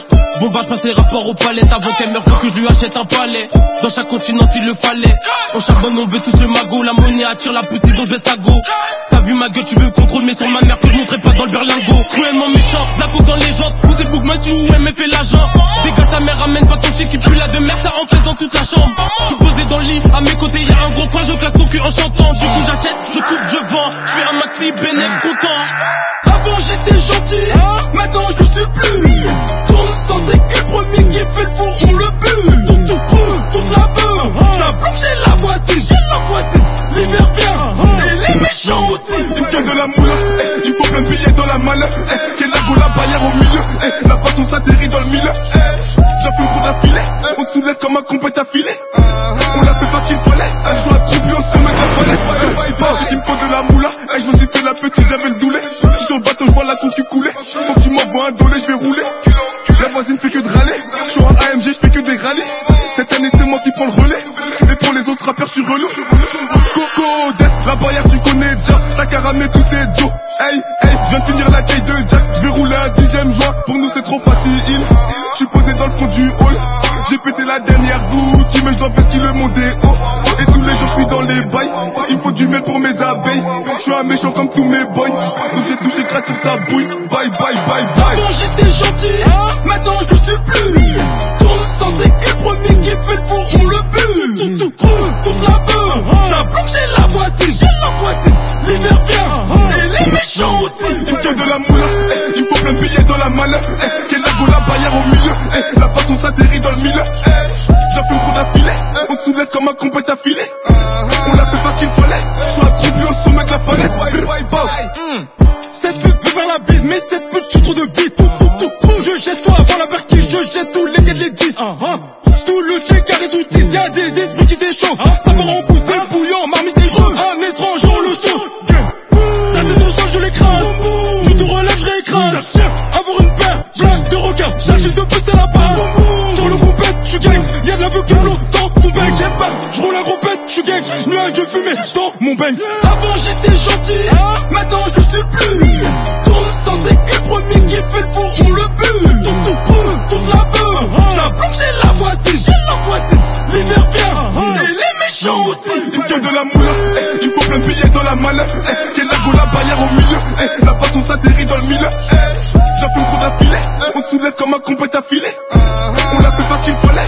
Je bombarde, passe les rapports aux palettes avant qu'elle meure, faut que je lui achète un palais. Dans chaque continent s'il le fallait. On charbonne, on veut tous le magot. La monnaie attire la poussée, donc je baisse ta go. T'as vu ma gueule, tu veux contrôle, mais sur ma mère que je montrerai pas dans le berlingot. Cruellement méchant, la coke dans les jantes. Où c'est le bookman, si où MF fait l'agent. Dégage ta mère, ramène pas ton shit qui pue la de mer, ça représente toute la chambre. Je suis posé dans le lit, à mes côtés y'a un gros coin, je claque son cul en chantant. Du coup j'achète, je coupe, je vends. Je fais un maxi, bénéf, content. Avant j'étais gentil, maintenant je le suis plus. Tourne sans c'est que le premier qui fait le fou, on le bute. Tout creux, toute la beuh. La blanche et la voici, j'ai la voici. L'hiver vient, et les méchants aussi. Il me tient de la moule, il faut plein de billets dans la malle. Quel lago la barrière au milieu, la patte on s'atterrit dans le milieu. J'en fume trop d'affilée, on te soulève comme un compète affilé. On l'a fait parce qu'il fallait, un jour à tribu au sommet de la falaise. Il me faut de la moula, je me suis fait la petite, j'avais le doulet. Je suis sur le bateau, je vois la concu couler. Faut que tu m'envoies un dolé, je vais rouler. La voisine fait que de râler, je suis en AMG, je fais que des rallyes. Cette année c'est moi qui prends le relais, et pour les autres rappeurs je suis relou. Coco, Death, la barrière tu connais déjà, t'as qu'à ramener tous tes Joe. Hey, hey, je viens de finir la taille de Jack, je vais rouler un 10ème joint, pour nous c'est trop facile. Je suis posé dans le fond du hall, j'ai pété la dernière goutte, mais je dois pesquer le monde est haut. Et tous les jours je suis dans les bails, il me faut du miel pour mes abeilles. Je suis un méchant comme tous mes boys, donc j'ai touché grâce sur sa bouille. Bye bye bye bye. Avant j'étais gentil, maintenant je le suis plus. Tourne sans c'est que le premier qui fait le fou, on le bute. Tout creux, toute la beuh. La blanche et la voici, j'ai la voici. L'hiver vient, et les méchants aussi. Il me tient de la moula, il faut plein de billets dans la malle. Quel lago la barrière au milieu, la patte on s'atterrit dans le milieu. J'en fume trop d'affilée, on te soulève comme un compète affilé. On l'a fait parce qu'il fallait, je suis attribué au sommet de la falaise. Cette pute veut faire la bise, mais cette pute suce trop de bite. Tout creux, je jette toi avant la vertige, je jette tous les 4 les 10. Tout le check carré sous 10, y'a des esprits qui s'échauffent. Ça part en poussée, bouillant, marmite et chaude. Un étranger, on le sauve. La tête au sol, je l'écrase. Je te relève, je réécrase. Avoir une paire, blague de requin. J'achète de peu, c'est la base. Sur le compète, je suis gang. Y'a de la vue qui flot dans ton bec. J'aime pas, je roule un gros pète, je suis gang. Nuage de fumée dans mon bank. Avant j'étais gentil, maintenant je le suis plus. Tourne sans c'est que le premier qui fait le fou, on le bute. Tout creux, toute la beuh. La blanche et la voici, j'ai la voici. L'hiver vient, et les méchants aussi. Il me tient de la moula, il faut plein de billets dans la malle. Quel lago la barrière au milieu, la patte on s'atterrit dans le milieu. J'en fume trop d'affilée, on te soulève comme un compète affilé. On l'a fait parce qu'il fallait,